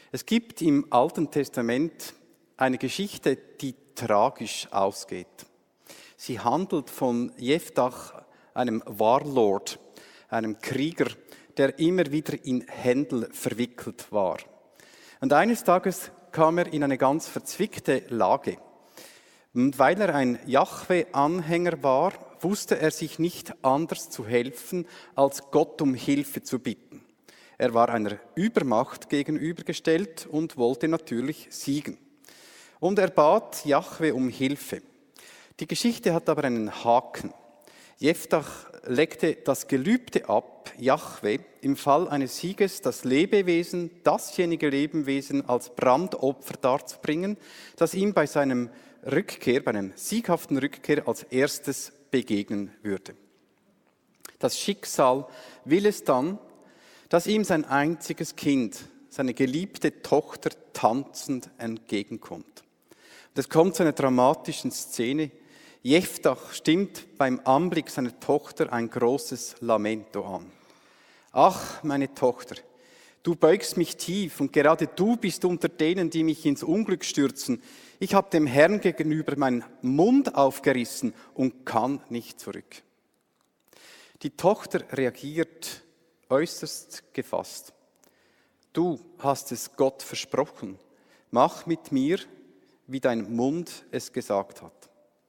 Es gibt im Alten Testament eine Geschichte, die tragisch ausgeht. Sie handelt von Jephthach, einem Warlord, einem Krieger, der immer wieder in Händel verwickelt war. Und eines Tages kam er in eine ganz verzwickte Lage. Und weil er ein Jahwe-Anhänger war, wusste er sich nicht anders zu helfen, als Gott um Hilfe zu bitten. Er war einer Übermacht gegenübergestellt und wollte natürlich siegen. Und er bat Jahwe um Hilfe. Die Geschichte hat aber einen Haken. Jephthach legte das Gelübde ab, Jahwe im Fall eines Sieges dasjenige Lebewesen als Brandopfer darzubringen, das ihm bei seinem Rückkehr, bei einem sieghaften Rückkehr als erstes begegnen würde. Das Schicksal will es dann, dass ihm sein einziges Kind, seine geliebte Tochter, tanzend entgegenkommt. Und es kommt zu einer dramatischen Szene. Jephthach stimmt beim Anblick seiner Tochter ein großes Lamento an. Ach, meine Tochter, du beugst mich tief und gerade du bist unter denen, die mich ins Unglück stürzen. Ich habe dem Herrn gegenüber meinen Mund aufgerissen und kann nicht zurück. Die Tochter reagiert äußerst gefasst. Du hast es Gott versprochen. Mach mit mir, wie dein Mund es gesagt hat.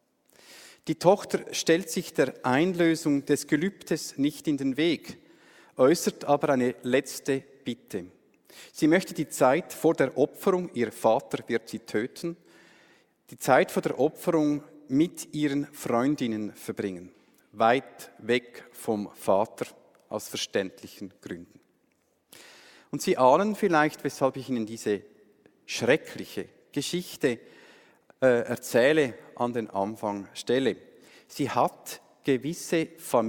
Die Tochter stellt sich der Einlösung des Gelübdes nicht in den Weg, äußert aber eine letzte Bitte. Sie möchte die Zeit vor der Opferung, ihr Vater wird sie töten, die Zeit vor der Opferung mit ihren Freundinnen verbringen, weit weg vom Vater aus verständlichen Gründen. Und Sie ahnen vielleicht, weshalb ich Ihnen diese schreckliche Geschichte erzähle, an den Anfang stelle. Sie hat gewisse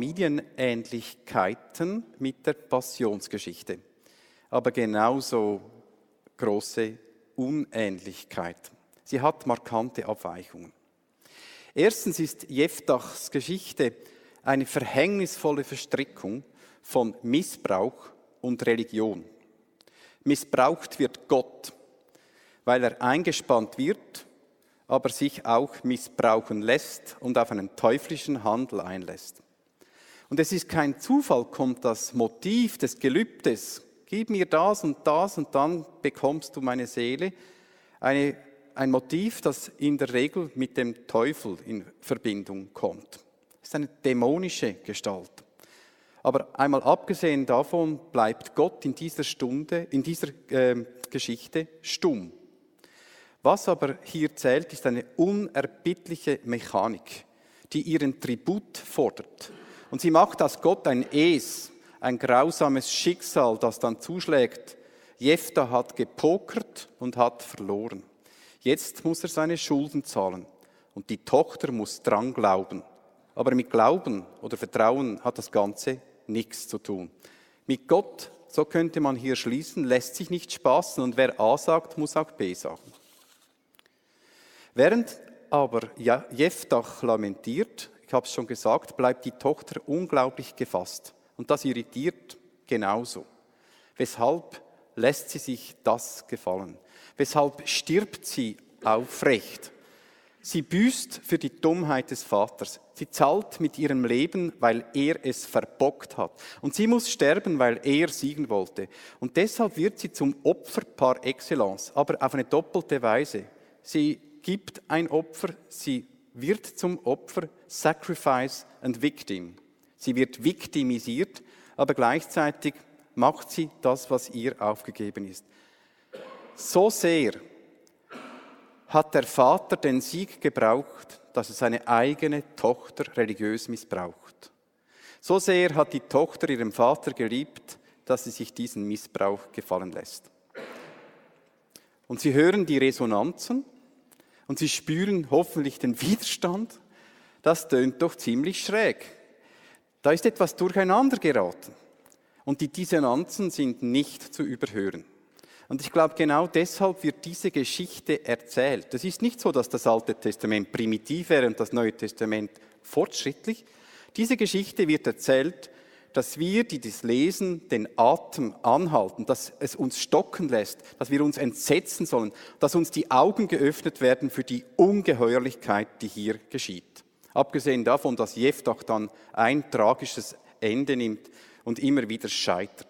Familienähnlichkeiten mit der Passionsgeschichte, aber genauso große Unähnlichkeiten. Sie hat markante Abweichungen. Erstens ist Jephthachs Geschichte eine verhängnisvolle Verstrickung von Missbrauch und Religion. Missbraucht wird Gott, weil er eingespannt wird, aber sich auch missbrauchen lässt und auf einen teuflischen Handel einlässt. Und es ist kein Zufall, kommt das Motiv des Gelübdes, gib mir das und dann bekommst du meine Seele, ein Motiv, das in der Regel mit dem Teufel in Verbindung kommt. Es ist eine dämonische Gestalt. Aber einmal abgesehen davon bleibt Gott in dieser Geschichte stumm. Was aber hier zählt, ist eine unerbittliche Mechanik, die ihren Tribut fordert. Und sie macht aus Gott ein ein grausames Schicksal, das dann zuschlägt. Jephthah hat gepokert und hat verloren. Jetzt muss er seine Schulden zahlen und die Tochter muss dran glauben. Aber mit Glauben oder Vertrauen hat das Ganze nichts zu tun. Mit Gott, so könnte man hier schließen, lässt sich nicht spaßen und wer A sagt, muss auch B sagen. Während aber Jephthach lamentiert, ich habe es schon gesagt, bleibt die Tochter unglaublich gefasst. Und das irritiert genauso. Weshalb lässt sie sich das gefallen? Weshalb stirbt sie aufrecht? Sie büßt für die Dummheit des Vaters. Sie zahlt mit ihrem Leben, weil er es verbockt hat. Und sie muss sterben, weil er siegen wollte. Und deshalb wird sie zum Opfer par excellence, aber auf eine doppelte Weise. Sie gibt ein Opfer, sie wird zum Opfer, Sacrifice and Victim. Sie wird viktimisiert, aber gleichzeitig macht sie das, was ihr aufgegeben ist. So sehr hat der Vater den Sieg gebraucht, dass er seine eigene Tochter religiös missbraucht. So sehr hat die Tochter ihrem Vater geliebt, dass sie sich diesen Missbrauch gefallen lässt. Und sie hören die Resonanzen und sie spüren hoffentlich den Widerstand. Das tönt doch ziemlich schräg. Da ist etwas durcheinander geraten. Und die Dissonanzen sind nicht zu überhören. Und ich glaube, genau deshalb wird diese Geschichte erzählt. Es ist nicht so, dass das Alte Testament primitiv wäre und das Neue Testament fortschrittlich. Diese Geschichte wird erzählt, dass wir, die das lesen, den Atem anhalten, dass es uns stocken lässt, dass wir uns entsetzen sollen, dass uns die Augen geöffnet werden für die Ungeheuerlichkeit, die hier geschieht. Abgesehen davon, dass Jephthach dann ein tragisches Ende nimmt und immer wieder scheitert.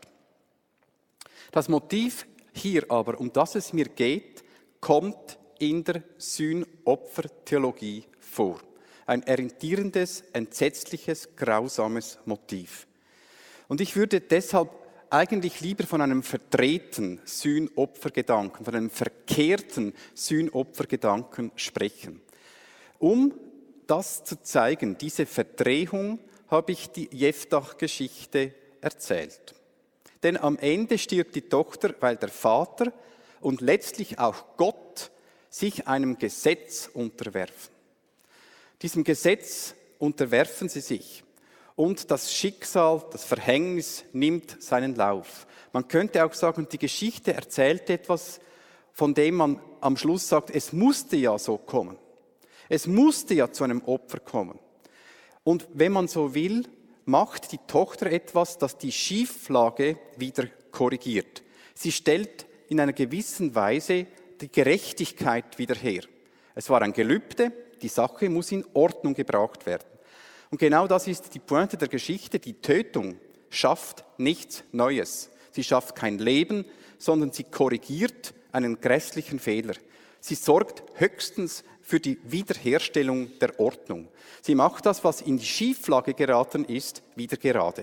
Das Motiv hier aber, um das es mir geht, kommt in der Sühnopfertheologie vor. Ein irritierendes, entsetzliches, grausames Motiv. Und ich würde deshalb eigentlich lieber von einem verdrehten Sühnopfergedanken, von einem verkehrten Sühnopfergedanken sprechen. Um das zu zeigen, diese Verdrehung, habe ich die Jephthach-Geschichte erzählt. Denn am Ende stirbt die Tochter, weil der Vater und letztlich auch Gott sich einem Gesetz unterwerfen. Diesem Gesetz unterwerfen sie sich und das Schicksal, das Verhängnis nimmt seinen Lauf. Man könnte auch sagen, die Geschichte erzählt etwas, von dem man am Schluss sagt, es musste ja so kommen. Es musste ja zu einem Opfer kommen. Und wenn man so will, macht die Tochter etwas, das die Schieflage wieder korrigiert. Sie stellt in einer gewissen Weise die Gerechtigkeit wieder her. Es war ein Gelübde, die Sache muss in Ordnung gebracht werden. Und genau das ist die Pointe der Geschichte. Die Tötung schafft nichts Neues. Sie schafft kein Leben, sondern sie korrigiert einen grässlichen Fehler. Sie sorgt höchstens für die Wiederherstellung der Ordnung. Sie macht das, was in die Schieflage geraten ist, wieder gerade.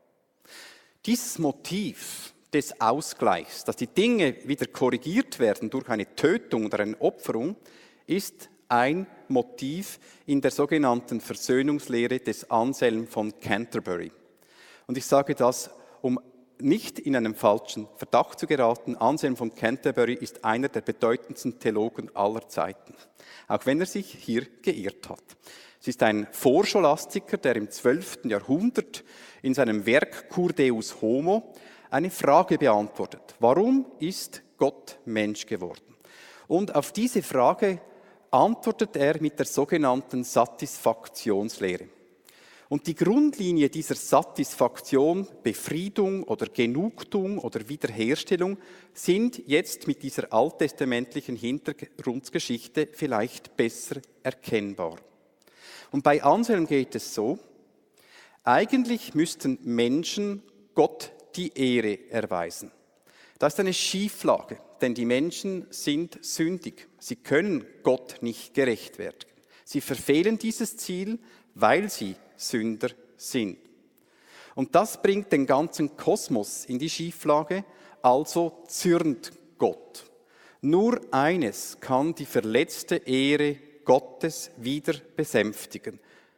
Dieses Motiv des Ausgleichs, dass die Dinge wieder korrigiert werden durch eine Tötung oder eine Opferung, ist ein Motiv in der sogenannten Versöhnungslehre des Anselm von Canterbury. Und ich sage das, um nicht in einen falschen Verdacht zu geraten. Anselm von Canterbury ist einer der bedeutendsten Theologen aller Zeiten, auch wenn er sich hier geirrt hat. Es ist ein Vorscholastiker, der im 12. Jahrhundert in seinem Werk Cur Deus Homo eine Frage beantwortet. Warum ist Gott Mensch geworden? Und auf diese Frage antwortet er mit der sogenannten Satisfaktionslehre. Und die Grundlinie dieser Satisfaktion, Befriedung oder Genugtuung oder Wiederherstellung sind jetzt mit dieser alttestamentlichen Hintergrundgeschichte vielleicht besser erkennbar. Und bei Anselm geht es so, eigentlich müssten Menschen Gott die Ehre erweisen. Das ist eine Schieflage, denn die Menschen sind sündig. Sie können Gott nicht gerecht werden. Sie verfehlen dieses Ziel, weil sie Sünder sind. Und das bringt den ganzen Kosmos in die Schieflage, also zürnt Gott. Nur eines kann die verletzte Ehre Gottes wieder besänftigen.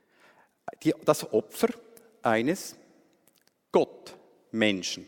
Das Opfer eines Gottmenschen.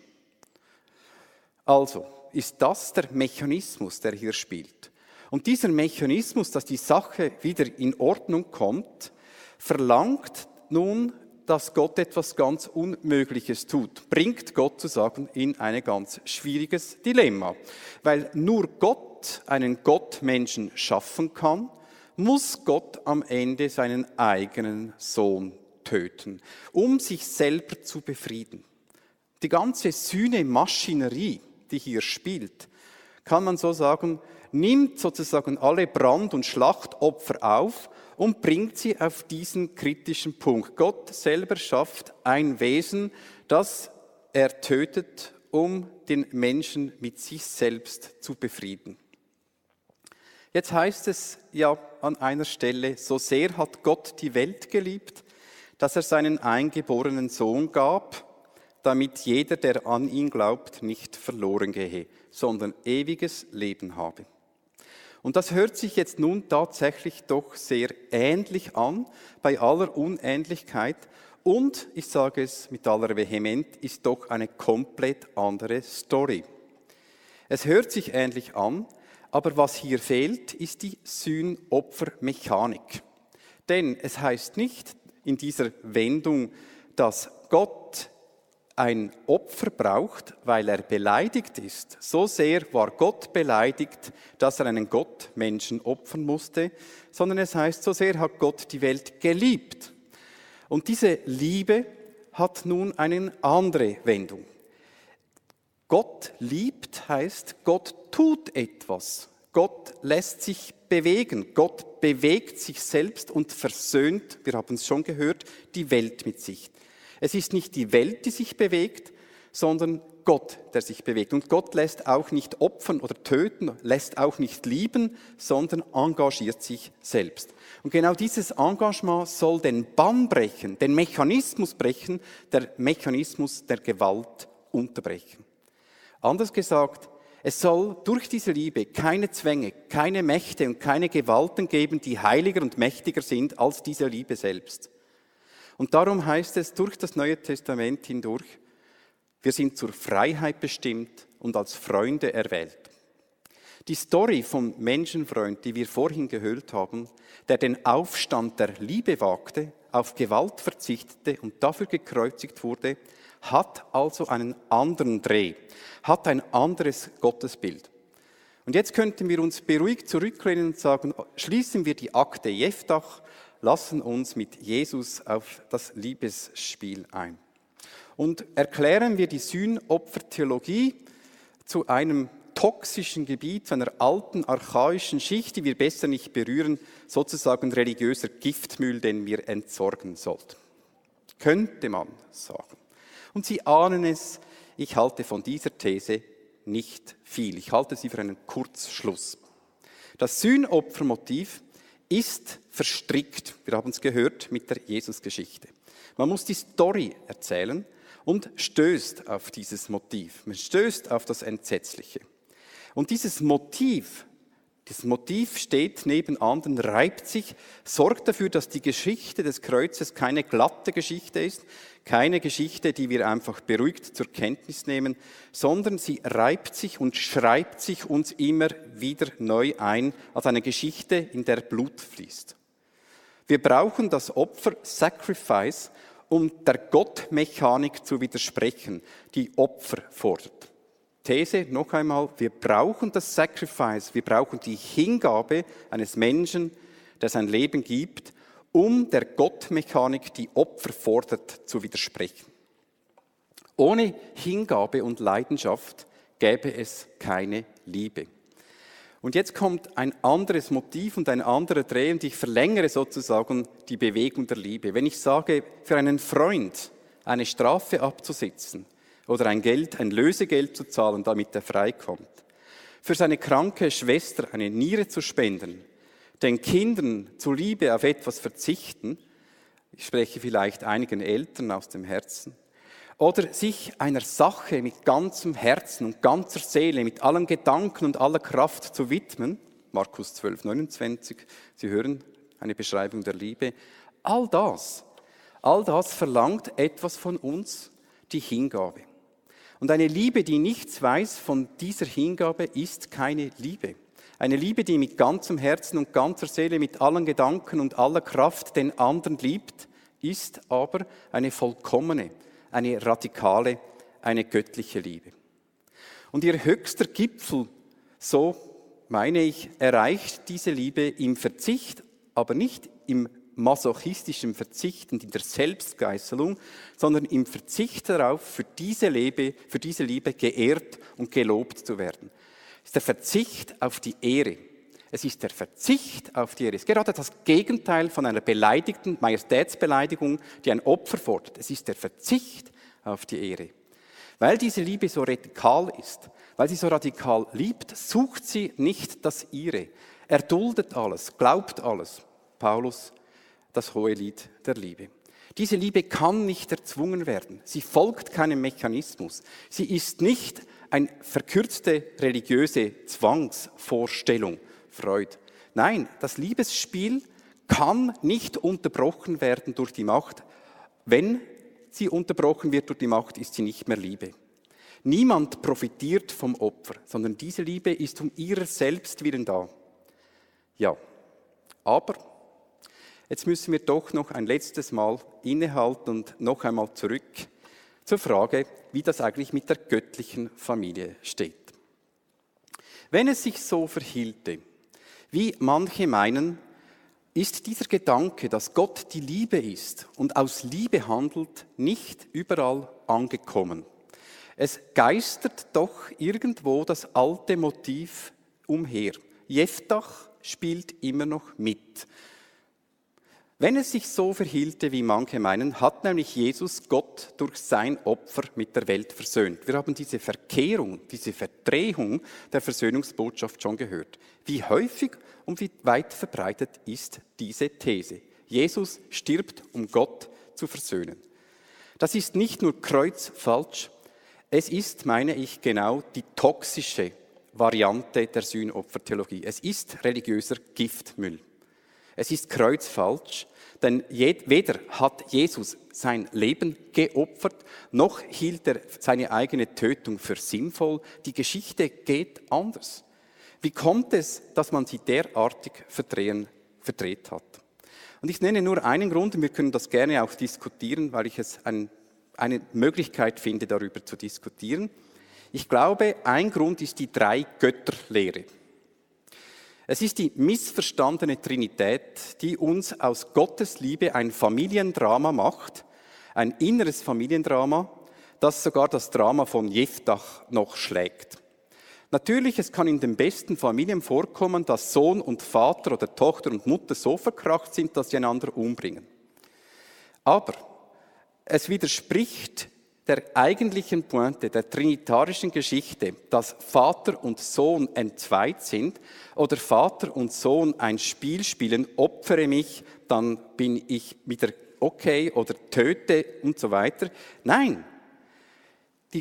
Also ist das der Mechanismus, der hier spielt. Und dieser Mechanismus, dass die Sache wieder in Ordnung kommt, verlangt nun, dass Gott etwas ganz Unmögliches tut. Bringt Gott sozusagen in ein ganz schwieriges Dilemma. Weil nur Gott einen Gottmenschen schaffen kann, muss Gott am Ende seinen eigenen Sohn töten, um sich selber zu befrieden. Die ganze Sühne-Maschinerie, die hier spielt, kann man so sagen, nimmt sozusagen alle Brand- und Schlachtopfer auf und bringt sie auf diesen kritischen Punkt. Gott selber schafft ein Wesen, das er tötet, um den Menschen mit sich selbst zu befrieden. Jetzt heißt es ja an einer Stelle, so sehr hat Gott die Welt geliebt, dass er seinen eingeborenen Sohn gab, damit jeder, der an ihn glaubt, nicht verloren gehe, sondern ewiges Leben habe. Und das hört sich jetzt nun tatsächlich doch sehr ähnlich an, bei aller Unähnlichkeit. Und, ich sage es mit aller Vehemenz, ist doch eine komplett andere Story. Es hört sich ähnlich an, aber was hier fehlt, ist die Sühnopfermechanik. Denn es heißt nicht in dieser Wendung, dass Gott ein Opfer braucht, weil er beleidigt ist. So sehr war Gott beleidigt, dass er einen Gottmenschen opfern musste, sondern es heißt, so sehr hat Gott die Welt geliebt. Und diese Liebe hat nun eine andere Wendung. Gott liebt heißt, Gott tut etwas. Gott lässt sich bewegen. Gott bewegt sich selbst und versöhnt, wir haben es schon gehört, die Welt mit sich. Es ist nicht die Welt, die sich bewegt, sondern Gott, der sich bewegt. Und Gott lässt auch nicht opfern oder töten, lässt auch nicht lieben, sondern engagiert sich selbst. Und genau dieses Engagement soll den Bann brechen, den Mechanismus brechen, der Mechanismus der Gewalt unterbrechen. Anders gesagt, es soll durch diese Liebe keine Zwänge, keine Mächte und keine Gewalten geben, die heiliger und mächtiger sind als diese Liebe selbst. Und darum heißt es durch das Neue Testament hindurch, wir sind zur Freiheit bestimmt und als Freunde erwählt. Die Story vom Menschenfreund, die wir vorhin gehört haben, der den Aufstand der Liebe wagte, auf Gewalt verzichtete und dafür gekreuzigt wurde, hat also einen anderen Dreh, hat ein anderes Gottesbild. Und jetzt könnten wir uns beruhigt zurücklehnen und sagen, schließen wir die Akte Jephthach, lassen uns mit Jesus auf das Liebesspiel ein. Und erklären wir die Sühnopfertheologie zu einem toxischen Gebiet, zu einer alten, archaischen Schicht, die wir besser nicht berühren, sozusagen religiöser Giftmüll, den wir entsorgen sollten. Könnte man sagen. Und Sie ahnen es, ich halte von dieser These nicht viel. Ich halte sie für einen Kurzschluss. Das Sühnopfermotiv ist verstrickt, wir haben es gehört, mit der Jesusgeschichte. Man muss die Story erzählen und stößt auf dieses Motiv. Man stößt auf das Entsetzliche. Und dieses Motiv steht neben anderen, reibt sich, sorgt dafür, dass die Geschichte des Kreuzes keine glatte Geschichte ist, keine Geschichte, die wir einfach beruhigt zur Kenntnis nehmen, sondern sie reibt sich und schreibt sich uns immer wieder neu ein als eine Geschichte, in der Blut fließt. Wir brauchen das Opfer, Sacrifice, um der Gottmechanik zu widersprechen, die Opfer fordert. These, noch einmal, wir brauchen das Sacrifice, wir brauchen die Hingabe eines Menschen, der sein Leben gibt, um der Gottmechanik, die Opfer fordert, zu widersprechen. Ohne Hingabe und Leidenschaft gäbe es keine Liebe. Und jetzt kommt ein anderes Motiv und ein anderer Dreh und ich verlängere sozusagen die Bewegung der Liebe. Wenn ich sage, für einen Freund eine Strafe abzusitzen oder ein Lösegeld zu zahlen, damit er freikommt, für seine kranke Schwester eine Niere zu spenden, den Kindern zuliebe auf etwas verzichten, ich spreche vielleicht einigen Eltern aus dem Herzen, oder sich einer Sache mit ganzem Herzen und ganzer Seele, mit allen Gedanken und aller Kraft zu widmen, Markus 12, 29, Sie hören eine Beschreibung der Liebe, all das verlangt etwas von uns, die Hingabe. Und eine Liebe, die nichts weiß von dieser Hingabe, ist keine Liebe. Eine Liebe, die mit ganzem Herzen und ganzer Seele, mit allen Gedanken und aller Kraft den anderen liebt, ist aber eine vollkommene, eine radikale, eine göttliche Liebe. Und ihr höchster Gipfel, so meine ich, erreicht diese Liebe im Verzicht, aber nicht im masochistischen Verzicht und in der Selbstgeißelung, sondern im Verzicht darauf, für diese Liebe geehrt und gelobt zu werden. Es ist der Verzicht auf die Ehre. Es ist der Verzicht auf die Ehre. Es ist gerade das Gegenteil von einer beleidigten Majestätsbeleidigung, die ein Opfer fordert. Es ist der Verzicht auf die Ehre. Weil diese Liebe so radikal ist, weil sie so radikal liebt, sucht sie nicht das Ihre. Er duldet alles, glaubt alles. Paulus, das hohe Lied der Liebe. Diese Liebe kann nicht erzwungen werden. Sie folgt keinem Mechanismus. Sie ist nicht eine verkürzte religiöse Zwangsvorstellung, Freud. Nein, das Liebesspiel kann nicht unterbrochen werden durch die Macht. Wenn sie unterbrochen wird durch die Macht, ist sie nicht mehr Liebe. Niemand profitiert vom Opfer, sondern diese Liebe ist um ihrer selbst willen da. Ja, aber jetzt müssen wir doch noch ein letztes Mal innehalten und noch einmal zurück zur Frage, wie das eigentlich mit der göttlichen Familie steht. Wenn es sich so verhielte, wie manche meinen, ist dieser Gedanke, dass Gott die Liebe ist und aus Liebe handelt, nicht überall angekommen. Es geistert doch irgendwo das alte Motiv umher. Jephthach spielt immer noch mit. Wenn es sich so verhielte, wie manche meinen, hat nämlich Jesus Gott durch sein Opfer mit der Welt versöhnt. Wir haben diese Verkehrung, diese Verdrehung der Versöhnungsbotschaft schon gehört. Wie häufig und wie weit verbreitet ist diese These? Jesus stirbt, um Gott zu versöhnen. Das ist nicht nur kreuzfalsch, es ist, meine ich, genau die toxische Variante der Sühnopfertheologie. Es ist religiöser Giftmüll. Es ist kreuzfalsch, denn weder hat Jesus sein Leben geopfert, noch hielt er seine eigene Tötung für sinnvoll. Die Geschichte geht anders. Wie kommt es, dass man sie derartig verdreht hat? Und ich nenne nur einen Grund, und wir können das gerne auch diskutieren, weil ich es eine Möglichkeit finde, darüber zu diskutieren. Ich glaube, ein Grund ist die Drei-Götter-Lehre. Es ist die missverstandene Trinität, die uns aus Gottes Liebe ein Familiendrama macht, ein inneres Familiendrama, das sogar das Drama von Jephthach noch schlägt. Natürlich, es kann in den besten Familien vorkommen, dass Sohn und Vater oder Tochter und Mutter so verkracht sind, dass sie einander umbringen. Aber es widerspricht der eigentlichen Pointe der trinitarischen Geschichte, dass Vater und Sohn entzweit sind oder Vater und Sohn ein Spiel spielen, opfere mich, dann bin ich wieder okay oder töte und so weiter. Nein, die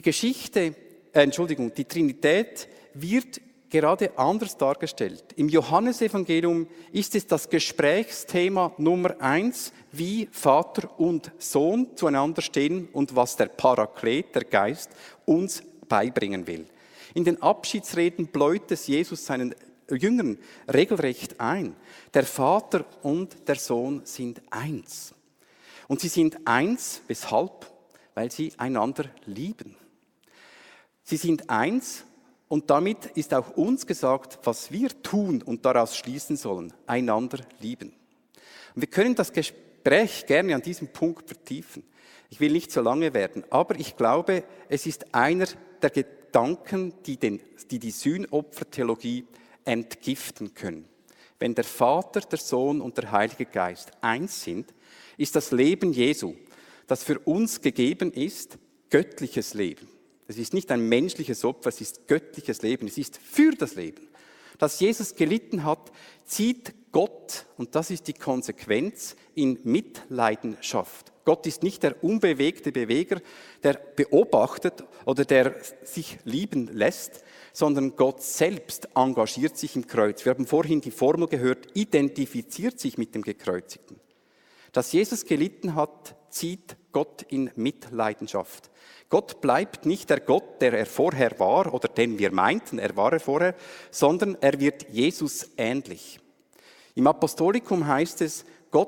Trinität wird gerade anders dargestellt. Im Johannesevangelium ist es das Gesprächsthema Nummer 1, wie Vater und Sohn zueinander stehen und was der Paraklet, der Geist, uns beibringen will. In den Abschiedsreden bläut es Jesus seinen Jüngern regelrecht ein. Der Vater und der Sohn sind eins. Und sie sind eins, weshalb? Weil sie einander lieben. Sie sind eins, und damit ist auch uns gesagt, was wir tun und daraus schließen sollen, einander lieben. Und wir können das Gespräch gerne an diesem Punkt vertiefen. Ich will nicht so lange werden, aber ich glaube, es ist einer der Gedanken, die Sühnopfertheologie entgiften können. Wenn der Vater, der Sohn und der Heilige Geist eins sind, ist das Leben Jesu, das für uns gegeben ist, göttliches Leben. Es ist nicht ein menschliches Opfer, es ist göttliches Leben, es ist für das Leben. Dass Jesus gelitten hat, zieht Gott, und das ist die Konsequenz, in Mitleidenschaft. Gott ist nicht der unbewegte Beweger, der beobachtet oder der sich lieben lässt, sondern Gott selbst engagiert sich im Kreuz. Wir haben vorhin die Formel gehört, identifiziert sich mit dem Gekreuzigten. Dass Jesus gelitten hat, zieht Gott in Mitleidenschaft. Gott bleibt nicht der Gott, der er vorher war oder den wir meinten, er war er vorher, sondern er wird Jesus ähnlich. Im Apostolikum heißt es,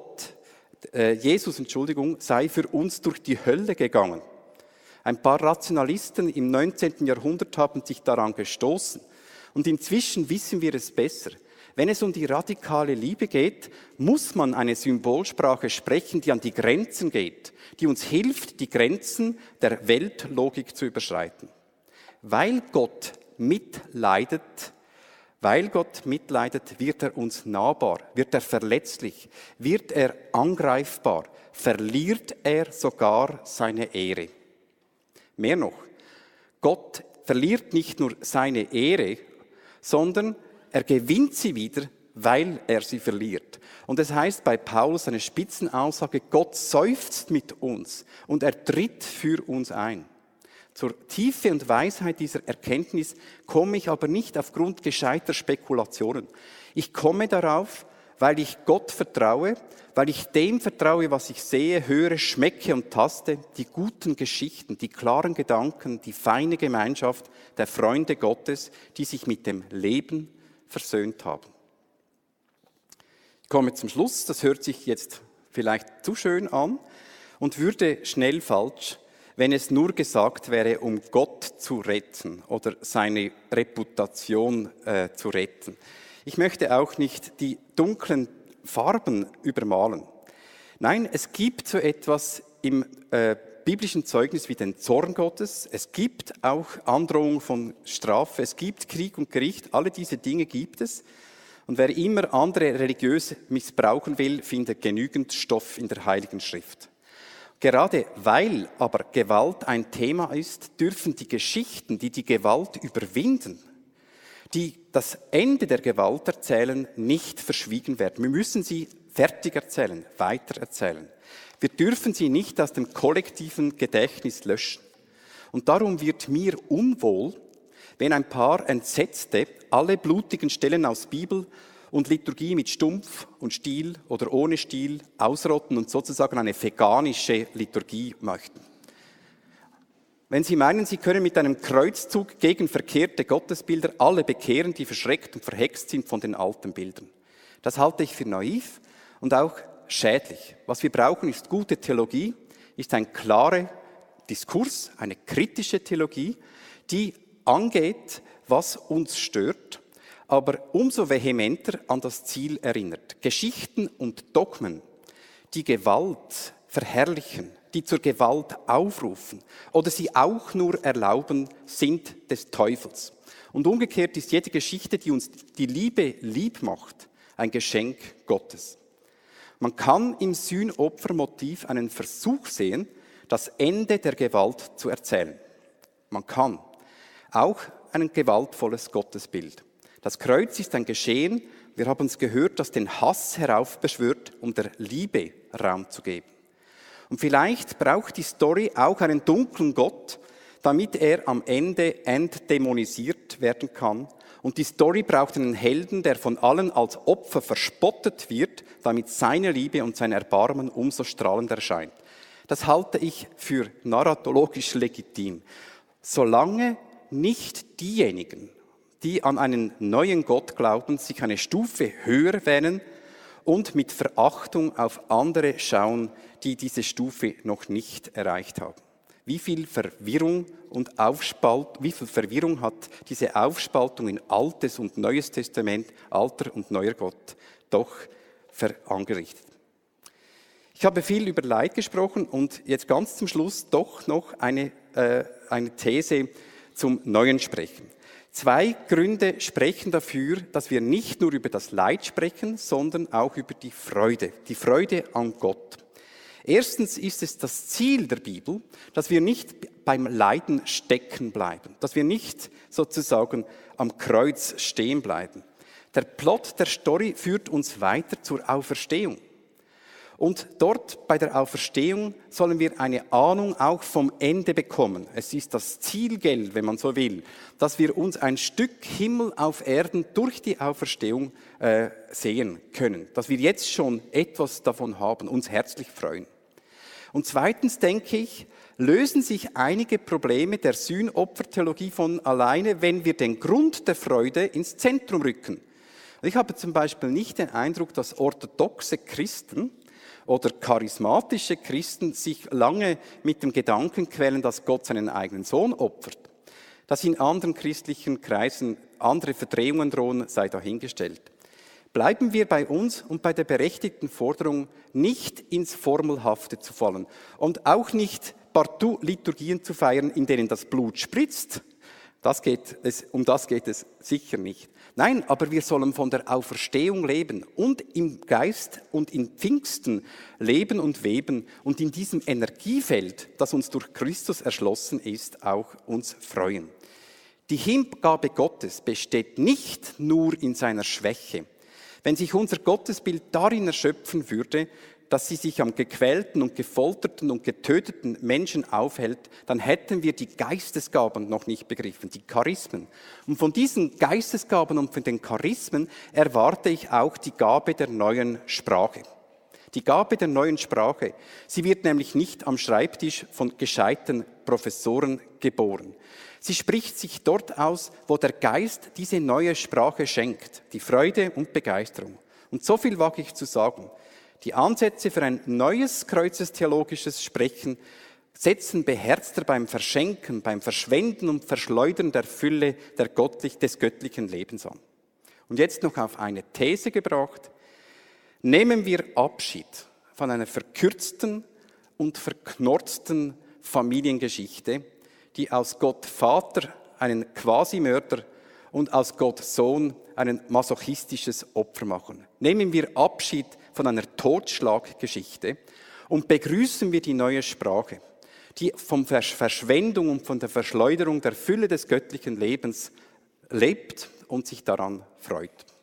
Jesus sei für uns durch die Hölle gegangen. Ein paar Rationalisten im 19. Jahrhundert haben sich daran gestoßen. Und inzwischen wissen wir es besser. Wenn es um die radikale Liebe geht, muss man eine Symbolsprache sprechen, die an die Grenzen geht, die uns hilft, die Grenzen der Weltlogik zu überschreiten. Weil Gott mitleidet, wird er uns nahbar, wird er verletzlich, wird er angreifbar, verliert er sogar seine Ehre. Mehr noch, Gott verliert nicht nur seine Ehre, sondern er gewinnt sie wieder, weil er sie verliert. Und es heißt bei Paulus eine Spitzenaussage, Gott seufzt mit uns und er tritt für uns ein. Zur Tiefe und Weisheit dieser Erkenntnis komme ich aber nicht aufgrund gescheiter Spekulationen. Ich komme darauf, weil ich Gott vertraue, weil ich dem vertraue, was ich sehe, höre, schmecke und taste, die guten Geschichten, die klaren Gedanken, die feine Gemeinschaft der Freunde Gottes, die sich mit dem Leben versöhnt haben. Ich komme zum Schluss, das hört sich jetzt vielleicht zu schön an und würde schnell falsch, wenn es nur gesagt wäre, um Gott zu retten oder seine Reputation zu retten. Ich möchte auch nicht die dunklen Farben übermalen. Nein, es gibt so etwas im biblischen Zeugnis wie den Zorn Gottes. Es gibt auch Androhung von Strafe. Es gibt Krieg und Gericht. Alle diese Dinge gibt es. Und wer immer andere religiös missbrauchen will, findet genügend Stoff in der Heiligen Schrift. Gerade weil aber Gewalt ein Thema ist, dürfen die Geschichten, die die Gewalt überwinden, die das Ende der Gewalt erzählen, nicht verschwiegen werden. Wir müssen sie fertig erzählen, weiter erzählen. Wir dürfen sie nicht aus dem kollektiven Gedächtnis löschen. Und darum wird mir unwohl, wenn ein paar Entsetzte alle blutigen Stellen aus Bibel und Liturgie mit Stumpf und Stiel oder ohne Stiel ausrotten und sozusagen eine veganische Liturgie möchten. Wenn Sie meinen, Sie können mit einem Kreuzzug gegen verkehrte Gottesbilder alle bekehren, die verschreckt und verhext sind von den alten Bildern. Das halte ich für naiv und auch schädlich. Was wir brauchen, ist gute Theologie, ist ein klarer Diskurs, eine kritische Theologie, die angeht, was uns stört, aber umso vehementer an das Ziel erinnert. Geschichten und Dogmen, die Gewalt verherrlichen, die zur Gewalt aufrufen oder sie auch nur erlauben, sind des Teufels. Und umgekehrt ist jede Geschichte, die uns die Liebe lieb macht, ein Geschenk Gottes. Man kann im Sühnopfermotiv einen Versuch sehen, das Ende der Gewalt zu erzählen. Man kann auch ein gewaltvolles Gottesbild. Das Kreuz ist ein Geschehen, wir haben es gehört, das den Hass heraufbeschwört, um der Liebe Raum zu geben. Und vielleicht braucht die Story auch einen dunklen Gott, damit er am Ende entdämonisiert werden kann. Und die Story braucht einen Helden, der von allen als Opfer verspottet wird, damit seine Liebe und sein Erbarmen umso strahlender erscheint. Das halte ich für narratologisch legitim. Solange nicht diejenigen, die an einen neuen Gott glauben, sich eine Stufe höher wähnen und mit Verachtung auf andere schauen, die diese Stufe noch nicht erreicht haben. Wie viel Verwirrung hat diese Aufspaltung in Altes und Neues Testament, Alter und Neuer Gott doch angerichtet. Ich habe viel über Leid gesprochen und jetzt ganz zum Schluss doch noch eine These zum Neuen sprechen. 2 Gründe sprechen dafür, dass wir nicht nur über das Leid sprechen, sondern auch über die Freude an Gott. Erstens ist es das Ziel der Bibel, dass wir nicht beim Leiden stecken bleiben, dass wir nicht sozusagen am Kreuz stehen bleiben. Der Plot der Story führt uns weiter zur Auferstehung. Und dort bei der Auferstehung sollen wir eine Ahnung auch vom Ende bekommen. Es ist das Zielgeld, wenn man so will, dass wir uns ein Stück Himmel auf Erden durch die Auferstehung sehen können. Dass wir jetzt schon etwas davon haben, uns herzlich freuen. Und zweitens denke ich, lösen sich einige Probleme der Sühnopfertheologie von alleine, wenn wir den Grund der Freude ins Zentrum rücken. Und ich habe zum Beispiel nicht den Eindruck, dass orthodoxe Christen oder charismatische Christen sich lange mit dem Gedanken quälen, dass Gott seinen eigenen Sohn opfert. Dass in anderen christlichen Kreisen andere Verdrehungen drohen, sei dahingestellt. Bleiben wir bei uns und bei der berechtigten Forderung, nicht ins Formelhafte zu fallen und auch nicht partout Liturgien zu feiern, in denen das Blut spritzt. Um das geht es sicher nicht. Nein, aber wir sollen von der Auferstehung leben und im Geist und in Pfingsten leben und weben und in diesem Energiefeld, das uns durch Christus erschlossen ist, auch uns freuen. Die Hingabe Gottes besteht nicht nur in seiner Schwäche. Wenn sich unser Gottesbild darin erschöpfen würde, dass sie sich am gequälten und gefolterten und getöteten Menschen aufhält, dann hätten wir die Geistesgaben noch nicht begriffen, die Charismen. Und von diesen Geistesgaben und von den Charismen erwarte ich auch die Gabe der neuen Sprache. Die Gabe der neuen Sprache, sie wird nämlich nicht am Schreibtisch von gescheiten Professoren geboren. Sie spricht sich dort aus, wo der Geist diese neue Sprache schenkt, die Freude und Begeisterung. Und so viel wage ich zu sagen. Die Ansätze für ein neues kreuzestheologisches Sprechen setzen beherzter beim Verschenken, beim Verschwenden und Verschleudern der Fülle des göttlichen Lebens an. Und jetzt noch auf eine These gebracht. Nehmen wir Abschied von einer verkürzten und verknorzten Familiengeschichte, die aus Gott Vater einen Quasimörder und aus Gott Sohn ein masochistisches Opfer machen. Nehmen wir Abschied von einer Totschlaggeschichte und begrüßen wir die neue Sprache, die von der Verschwendung und von der Verschleuderung der Fülle des göttlichen Lebens lebt und sich daran freut.